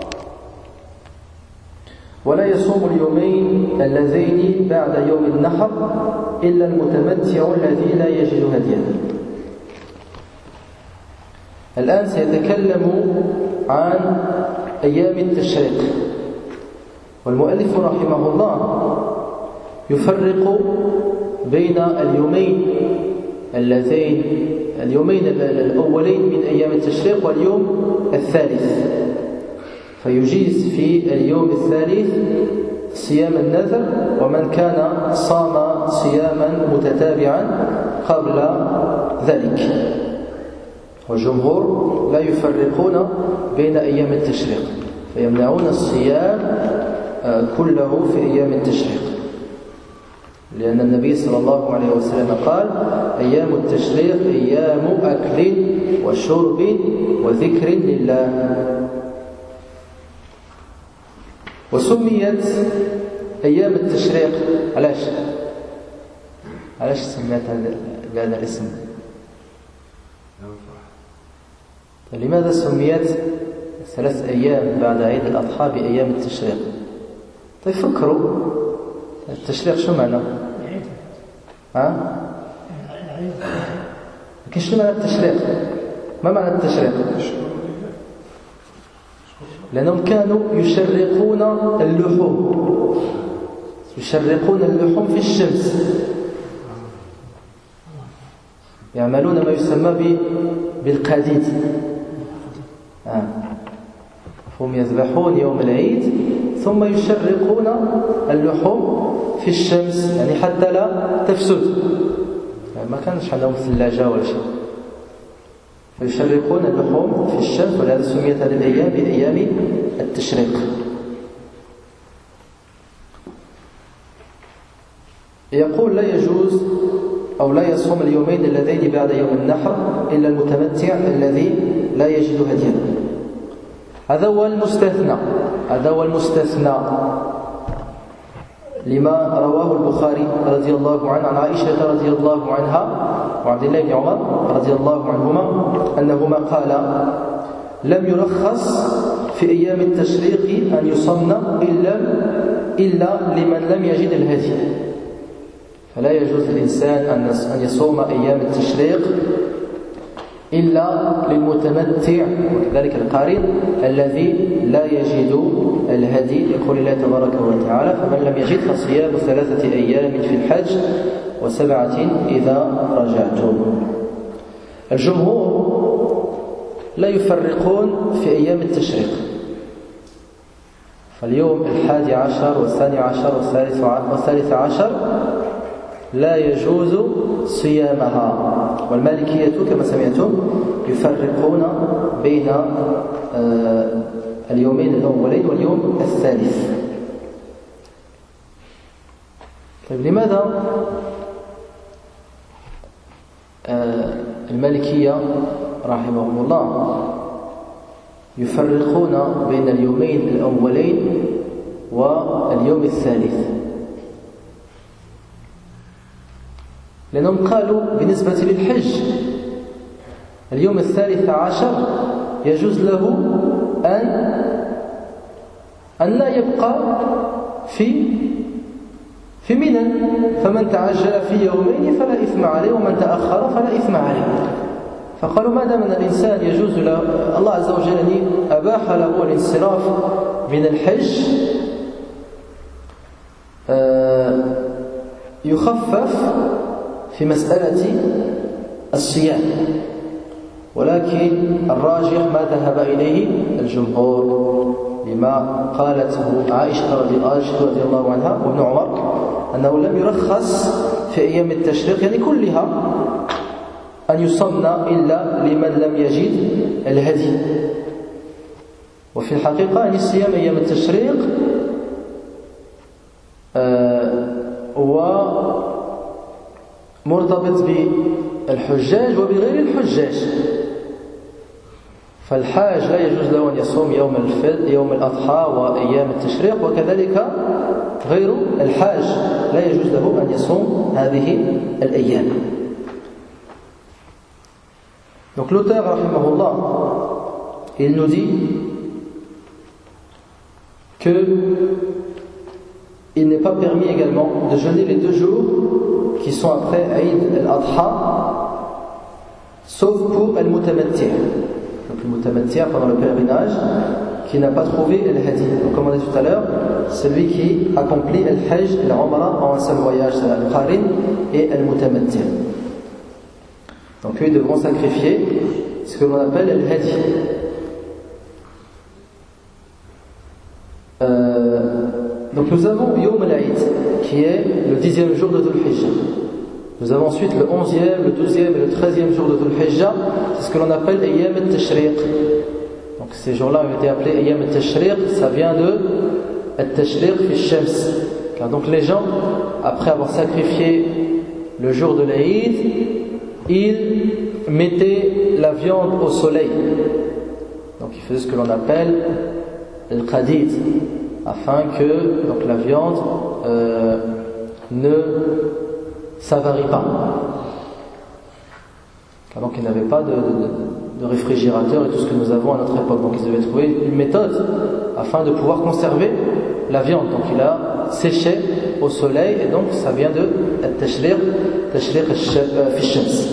ولا يصوم اليومين اللذين بعد يوم النحر إلا المتمتع الذي لا يجد هديا. الآن سيتكلم عن أيام التشريق. والمؤلف رحمه الله يفرق بين اليومين اللذين اليومين الأولين من أيام التشريق واليوم الثالث. فيجيز في اليوم الثالث صيام النذر ومن كان صام صياما متتابعا قبل ذلك. والجمهور لا يفرقون بين أيام التشريق فيمنعون الصيام كله في أيام التشريق لأن النبي صلى الله عليه وسلم قال أيام التشريق أيام أكل وشرب وذكر لله. وسميت أيام التشريق علاش؟ علاش سميت هذا الاسم؟ لماذا سميت ثلاث أيام بعد عيد الأضحى بأيام التشريق؟ طيب فكروا التشريق شو معنى؟ ها؟ لكن شنو معنى التشريق؟ ما معنى التشريق؟ لأنهم كانوا يشرقون اللحوم يشرقون اللحوم في الشمس يعملون ما يسمى بالقديد آه. هم يذبحون يوم العيد ثم يشرقون اللحوم في الشمس يعني حتى لا تفسد يعني ما كانش عندهم ثلاجة ولا شيء فيشرقون اللحوم في الشمس ولهذا سميت هذه الأيام بأيام التشريق. يقول لا يجوز أو لا يصوم اليومين اللذين بعد يوم النحر إلا المتمتع الذي لا يجد هديا. هذا هو المستثنى هذا هو المستثنى لما رواه البخاري رضي الله عنه عن عائشة رضي الله عنها وعبد الله بن عمر رضي الله عنهما أنهما قالا لم يرخص في أيام التشريق أن يصمن إلا إلا لمن لم يجد الهدي. فلا يجوز للإنسان أن يصوم أيام التشريق إلا للمتمتع وكذلك القارئ الذي لا يجد الهدي لقول الله تبارك وتعالى فمن لم يجد فصيام ثلاثة أيام في الحج وسبعة إذا رجعتم. الجمهور لا يفرقون في أيام التشريق فاليوم الحادي عشر والثاني عشر والثالث عشر لا يجوز صيامها. والمالكية كما سمعتم يفرقون بين اليومين الأولين واليوم الثالث. طيب لماذا المالكية رحمهم الله يفرقون بين اليومين الأولين واليوم الثالث؟ لأنهم قالوا بالنسبة للحج اليوم الثالث عشر يجوز له أن أن لا يبقى في في منى فمن تعجل في يومين فلا إثم عليه ومن تأخر فلا إثم عليه. فقالوا ما دام أن الإنسان يجوز له الله عز وجل أباح له الانصراف من الحج يخفف في مسألة الصيام. ولكن الراجح ما ذهب إليه الجمهور لما قالته عائشة رضي الله عنها وابن عمر أنه لم يرخص في أيام التشريق يعني كلها أن يصمن إلا لمن لم يجد الهدي. وفي الحقيقة أن الصيام أيام التشريق هو مرتبط بالحجاج وبغير الحجاج. فالحاج لا يجوز له أن يصوم يوم الفطر يوم الأضحى وأيام التشريق وكذلك غير الحاج لا يجوز له أن يصوم هذه الأيام. Donc l'auteur rahimahullah il nous dit que il n'est pas permis également de jeûner les deux jours qui sont après Eid al-Adha sauf pour al-Mutamatti. Donc le Mutamatti pendant le pèlerinage qui n'a pas trouvé al-Hadi. Donc comme on a dit tout à l'heure, celui qui accomplit al-Hajj et al-Umrah en un seul voyage, c'est al-Qarin et al-Mutamatti. Donc eux ils devront sacrifier ce que l'on appelle al-Hadi. Euh, donc nous avons Yawm al-Eid qui est le dixième jour de Dhul Hijjah. Nous avons ensuite le onzième, le douzième et le treizième jour de Dhul Hijjah. C'est ce que l'on appelle Ayyam al-Tashriq. Donc ces jours-là ont été appelés Ayyam al-Tashriq. Ça vient de al-Tashriq fi shams. Car donc les gens, après avoir sacrifié le jour de l'Eid, ils mettaient la viande au soleil. Donc ils faisaient ce que l'on appelle le qadid, afin que donc, la viande euh, ne s'avarie pas. Car donc il n'y avait pas de, de, de réfrigérateur et tout ce que nous avons à notre époque. Donc ils devaient trouver une méthode afin de pouvoir conserver la viande. Donc il a séché au soleil et donc ça vient de al-tashriq, tashriq fi shams.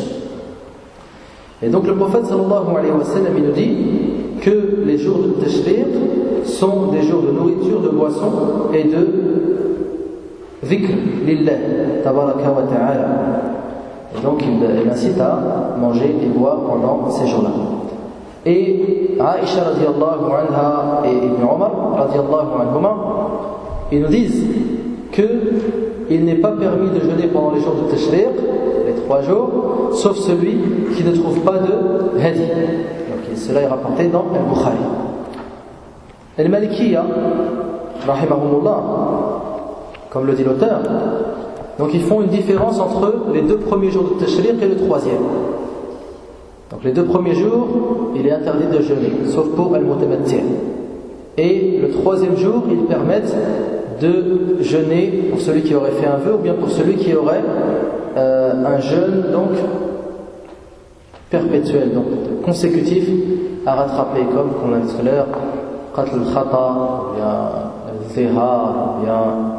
Et donc le prophète sallallahu alayhi wa sallam il nous dit que les jours de tashriq sont des jours de nourriture, de boisson et de dhikr lillah tabaraka wa ta'ala. Et donc il, il incite à manger et boire pendant ces jours-là. Et Aïcha radiallahu anha et Ibn Omar radiallahu anhuma, ils nous disent qu'il n'est pas permis de jeûner pendant les jours de Tashriq, les trois jours, sauf celui qui ne trouve pas de hadi. Donc cela est rapporté dans Al-Bukhari. El Malikiyya, rahimahumullah, comme le dit l'auteur, donc ils font une différence entre les deux premiers jours de Tashriq et le troisième. Donc les deux premiers jours, il est interdit de jeûner, sauf pour Al-Mutamatti'. Et le troisième jour, ils permettent de jeûner pour celui qui aurait fait un vœu ou bien pour celui qui aurait euh, un jeûne donc perpétuel, donc consécutif à rattraper, comme qu'on a dit tout à l'heure, qatl al-khata, ou bien al-zihar, ou bien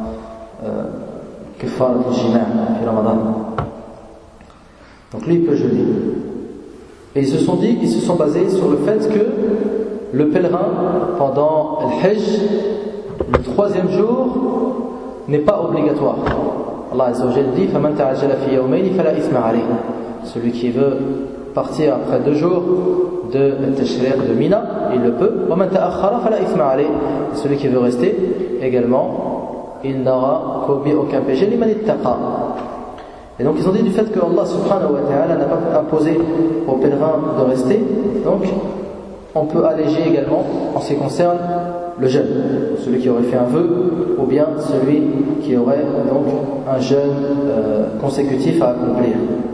kafar al-jima' fi Ramadan. Donc lui il peut jeûner. Et ils se sont dit, ils se sont basés sur le fait que le pèlerin pendant al-Hajj, le troisième jour n'est pas obligatoire. Allah Azza wa Jalla dit فَمَنْ تَعَجَّلَ فِي يَوْمَيْنِ فَلَا إِثْمَ عَلَيْهِ. Celui qui veut partir après deux jours de Tashriq de Mina, il le peut. وَمَنْ تَأَخَّرَ فَلَا إِثْمَ عَلَيْهِ. Celui qui veut rester également, il n'aura commis aucun péché. لِمَنِ اتَّقَى. Et donc ils ont dit du fait que Allah subhanahu wa ta'ala n'a pas imposé aux pèlerins de rester, donc on peut alléger également en ce qui concerne le jeûne, celui qui aurait fait un vœu, ou bien celui qui aurait donc un jeûne euh, consécutif à accomplir.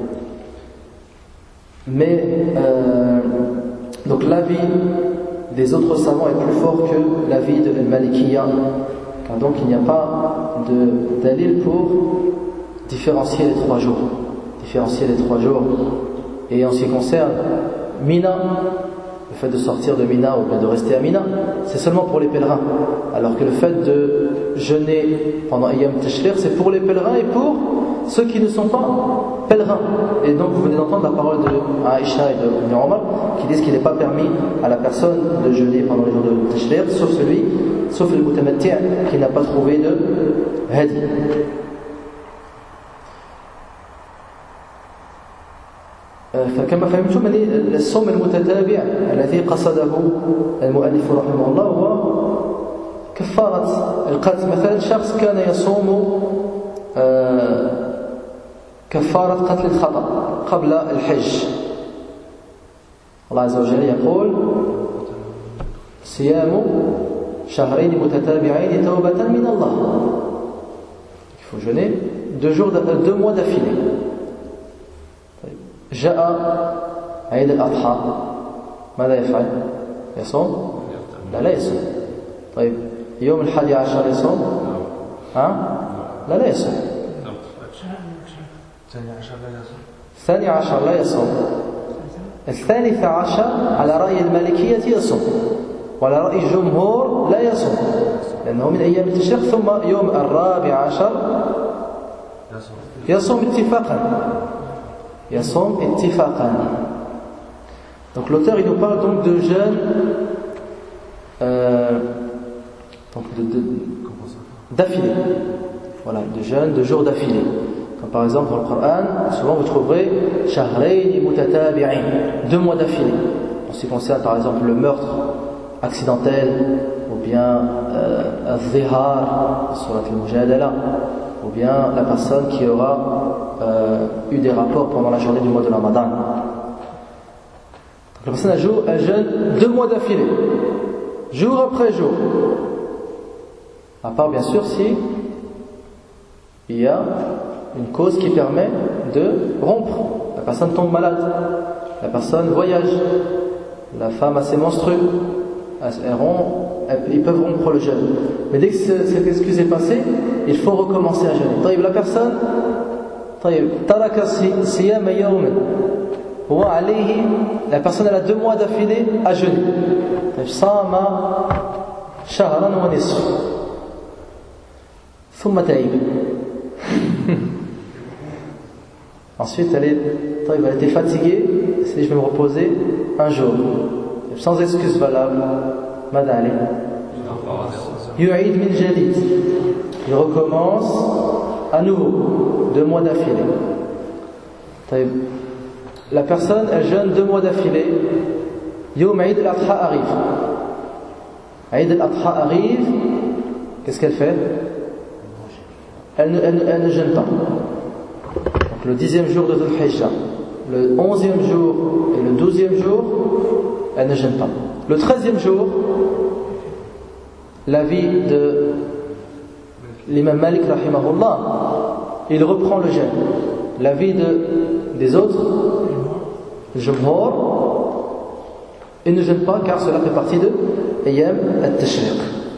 Mais euh, donc l'avis des autres savants est plus fort que l'avis de Al-Malikiyya, car donc il n'y a pas de dalil pour différencier les trois jours, différencier les trois jours. Et en ce qui concerne Mina, le fait de sortir de Mina ou bien de rester à Mina, c'est seulement pour les pèlerins. Alors que le fait de jeûner pendant Ayyam Tashriq, c'est pour les pèlerins et pour ceux qui ne sont pas pèlerins. Et donc vous venez d'entendre la parole de Aïcha et de Ibn Omar qui disent qu'il n'est pas permis à la personne de jeûner pendant les jours de Tashriq, sauf celui, sauf le Mutamatti' qui n'a pas trouvé de hadi. فكما فهمتم أن الصوم المتتابع الذي قصده المؤلف رحمه الله هو كفارة القتل. مثلا شخص كان يصوم كفارة قتل الخطأ قبل الحج. الله عز وجل يقول صيام شهرين متتابعين توبة من الله. Il faut jeûner deux jours, deux mois d'affilée. جاء عيد الأضحى ماذا يفعل؟ يصوم؟ لا لا يصوم. طيب يوم الحادي عشر يصوم؟ ها؟ لا لا يصوم. الثاني عشر لا يصوم. الثالث عشر على رأي المالكية يصوم، وعلى رأي الجمهور لا يصوم لأنه من أيام التشريق. ثم يوم الرابع عشر يصوم اتفاقا. Yassom ittifaqan. Donc l'auteur il nous parle donc de jeûne euh, donc de, de, d'affilée. Voilà, de jeûne de jours d'affilée. Comme par exemple dans le Coran, souvent vous trouverez shahrayn mutatabi'in, deux mois d'affilée. En ce qui concerne par exemple le meurtre accidentel, ou bien euh, al-zihar, surat al-mujadala, ou bien la personne qui aura euh, eu des rapports pendant la journée du mois de Ramadan. Donc la personne elle jeûne deux mois d'affilée, jour après jour, à part bien sûr si il y a une cause qui permet de rompre. La personne tombe malade, la personne voyage, la femme a ses menstrues, elles rompt, ils peuvent rompre le jeûne. Mais dès que cette excuse est passée, il faut recommencer à jeûner. طيب, la personne ترك صيام يوم هو عليه, la personne elle a deux mois d'affilée à jeûner. صام شهرا ونصف ثم تعب. Ensuite elle, est, elle était fatiguée, elle s'est dit je vais me reposer un jour sans excuse valable. ماذا عليه؟ يعيد من جديد. Il recommence à nouveau, deux mois d'affilée. La personne, elle jeûne deux mois d'affilée. Yom Eid al-Adha arrive. Eid al-Adha arrive. Qu'est-ce qu'elle fait? Elle ne, elle, elle ne jeûne pas. Donc le dixième jour de Dhul Hijjah, le onzième jour et le douzième jour, elle ne jeûne pas. Le treizième jour, l'avis de l'imam Malik rahimahullah, il reprend le jeûne. L'avis de, des autres, le Jumhur, il ne jeûne pas car cela fait partie de Ayyam al-Tashriq.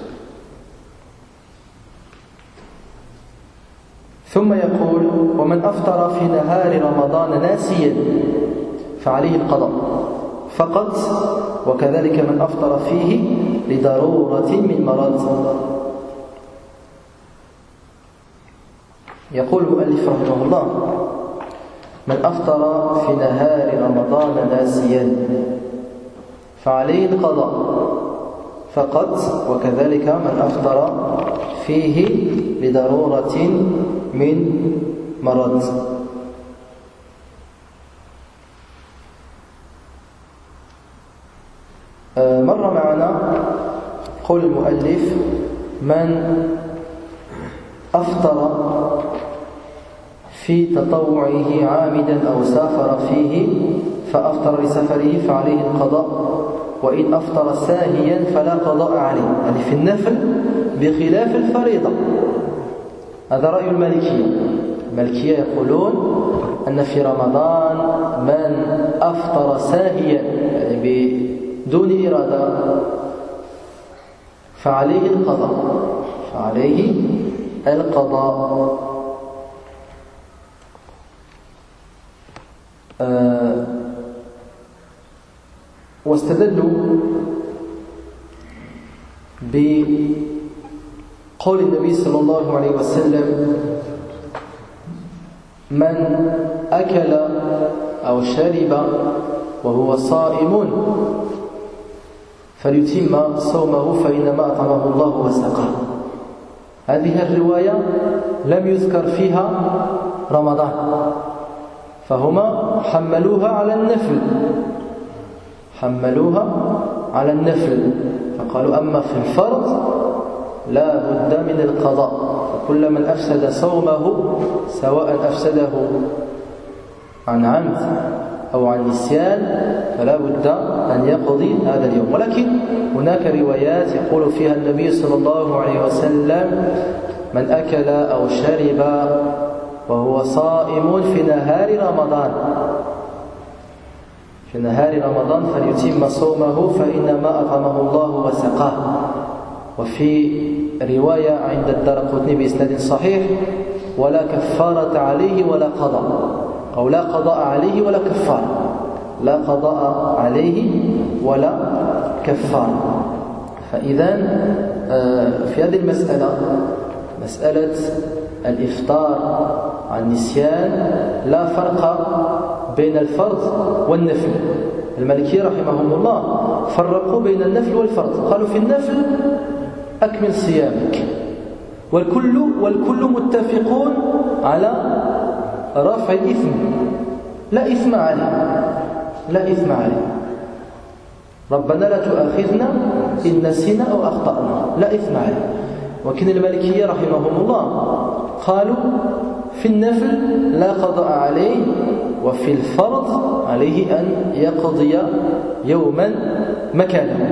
ثم يقول ومن أفطر في نهار رمضان ناسيا فعليه القضاء فقط وكذلك من أفطر فيه لضرورة من مرض. يقول المؤلف رحمه الله من أفطر في نهار رمضان ناسيا فعليه القضاء فقط وكذلك من أفطر فيه لضرورة من مرض. مر معنا قول المؤلف من أفطر في تطوعه عامدا أو سافر فيه فأفطر لسفره فعليه القضاء وإن أفطر ساهيا فلا قضاء عليه. يعني في النفل بخلاف الفريضة. هذا رأي المالكية. المالكية يقولون أن في رمضان من أفطر ساهيا يعني بدون إرادة فعليه القضاء فعليه القضاء. آه واستدلوا بقول النبي صلى الله عليه وسلم من أكل أو شرب وهو صائم فليتم صومه فإنما أطعمه الله وسقاه. هذه الرواية لم يذكر فيها رمضان فهما حملوها على النفل حملوها على النفل فقالوا أما في الفرض لا بد من القضاء فكل من أفسد صومه سواء أفسده عن عمد أو عن نسيان فلا بد أن يقضي هذا اليوم. ولكن هناك روايات يقول فيها النبي صلى الله عليه وسلم من أكل أو شرب وهو صائم في نهار رمضان في نهار رمضان فليتم صومه فإنما أطعمه الله وسقاه. وفي رواية عند الدارقطني بإسناد صحيح ولا كفارة عليه ولا قضاء أو لا قضاء عليه ولا كفارة لا قضاء عليه ولا كفارة. فإذا في هذه المسألة مسألة الإفطار عن نسيان لا فرق بين الفرض والنفل. المالكية رحمهم الله فرقوا بين النفل والفرض قالوا في النفل أكمل صيامك والكل والكل متفقون على رفع الإثم لا إثم عليه لا إثم عليه ربنا لا تؤاخذنا إن نسينا أو أخطأنا لا إثم عليه. وكن المالكية رحمهم الله قالوا في النفل لا قضاء عليه وفي الفرض عليه أن يقضي يوما مكانه.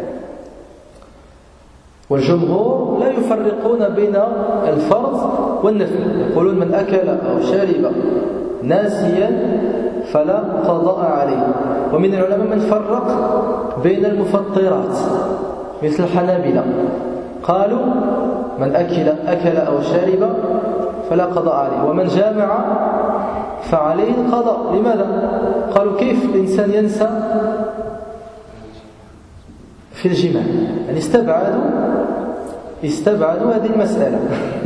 والجمهور لا يفرقون بين الفرض والنفل يقولون من أكل أو شرب ناسيا فلا قضاء عليه. ومن العلماء من فرق بين المفطرات مثل الحنابلة قالوا من أكل أكل أو شرب فلا قضاء عليه ومن جامع فعليه القضاء. لماذا؟ قالوا كيف الإنسان ينسى في الجماع يعني استبعدوا استبعدوا هذه المسألة.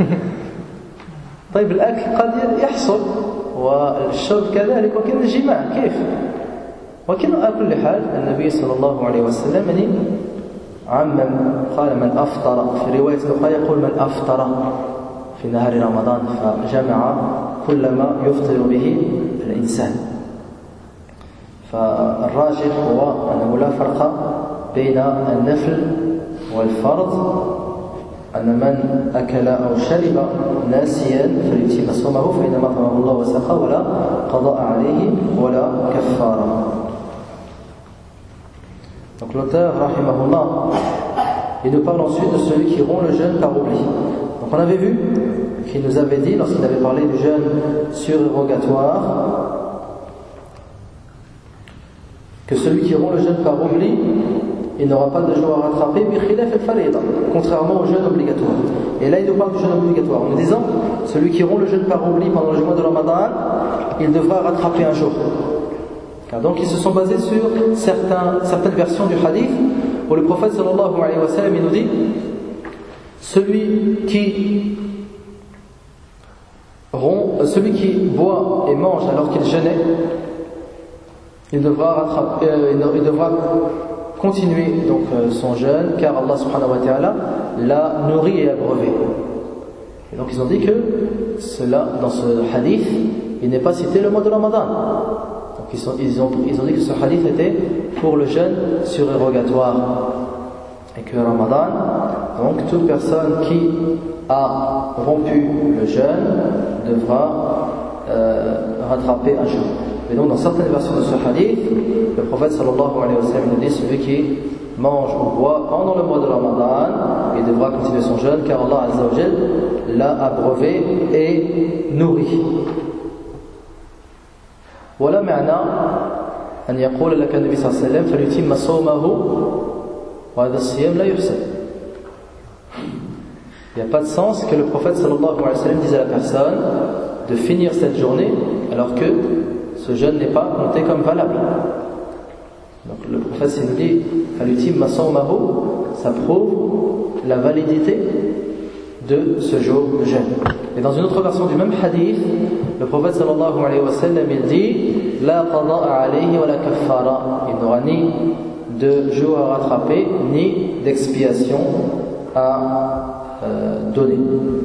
طيب الأكل قد يحصل والشرب كذلك وكان الجماع كيف؟ وكان على كل حال النبي صلى الله عليه وسلم عمم قال من أفطر في رواية أخرى يقول من أفطر في نهار رمضان فجمع كل ما يفطر به الإنسان. فالراجح هو أنه لا فرق بين النفل والفرض، أن من أكل أو شرب ناسيا فليتم صومه فإنما أطعمه الله وسقاه ولا قضاء عليه ولا كفارة. Donc l'auteur, rahimahullah, il nous parle ensuite de celui qui rompt le jeûne par oubli. Donc on avait vu qu'il nous avait dit, lorsqu'il avait parlé du jeûne surérogatoire, que celui qui rompt le jeûne par oubli, il n'aura pas de jour à rattraper, contrairement au jeûne obligatoire. Et là il nous parle du jeûne obligatoire en nous disant, celui qui rompt le jeûne par oubli pendant le mois de Ramadan, il devra rattraper un jour. Car donc ils se sont basés sur certains, certaines versions du hadith où le prophète sallallahu alayhi wa sallam il nous dit, celui qui rompt, celui qui boit et mange alors qu'il jeûnait, il devra rattraper, euh, il devra continuer donc euh, son jeûne, car Allah subhanahu wa ta'ala l'a nourri et abreuvé. Et donc ils ont dit que cela, dans ce hadith, il n'est pas cité le mois de Ramadan. Donc ils, sont, ils, ont, ils ont dit que ce hadith était pour le jeûne surérogatoire. Et que Ramadan, donc toute personne qui a rompu le jeûne devra euh, rattraper un jour. Et donc dans certaines versions de ce hadith, le prophète sallallahu alayhi wa sallam nous dit, celui qui mange ou boit pendant le mois de Ramadan, il devra continuer son jeûne car Allah azza wa jal l'a abreuvé et nourri. ولا معنى أن يقول لك النبي صلى الله عليه وسلم فليتم صومه وهذا الصيام لا يحسن. Il n'y a pas de sens que le prophète sallallahu alayhi wa sallam dise à la personne de finir cette journée alors que ce jeûne n'est pas compté comme valable. Donc le prophète s'il nous dit فليتم صومه, ça prouve la validité de ce jour de jeûne. Et dans une autre version du même hadith, le prophète sallallahu alayhi wa sallam il dit la qada'a alayhi wa la kaffara, il n'aura ni de jour à rattraper ni d'expiation à euh, donner.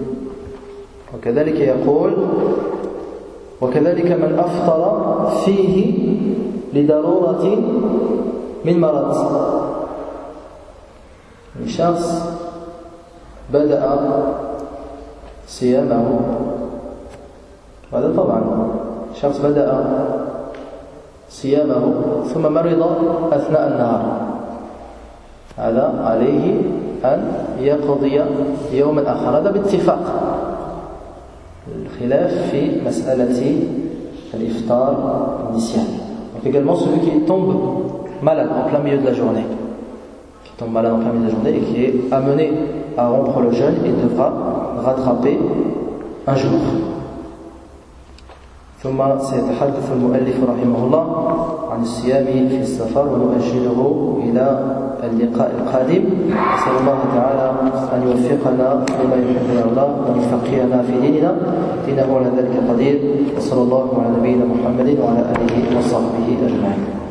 وكذلك يقول وكذلك من أفطر فيه لضرورة من مرض. الشخص بدأ صيامه، هذا طبعا شخص بدأ صيامه ثم مرض أثناء النهار، هذا عليه أن يقضي يوما آخر، هذا باتفاق. الخلاف في مسألة الإفطار initial. Donc également celui qui tombe malade en plein milieu de la journée, qui tombe malade en plein milieu de la journée et qui est amené à rompre le jeûne, il devra rattraper un jour. ثم سيتحدث المؤلف رحمه الله عن الصيام في السفر ونؤجله إلى اللقاء القادم. نسأل الله تعالى أن يوفقنا لما يحبنا الله وأن يفقهنا في ديننا إنه على ذلك قدير. وصلى الله على نبينا محمد وعلى آله وصحبه أجمعين.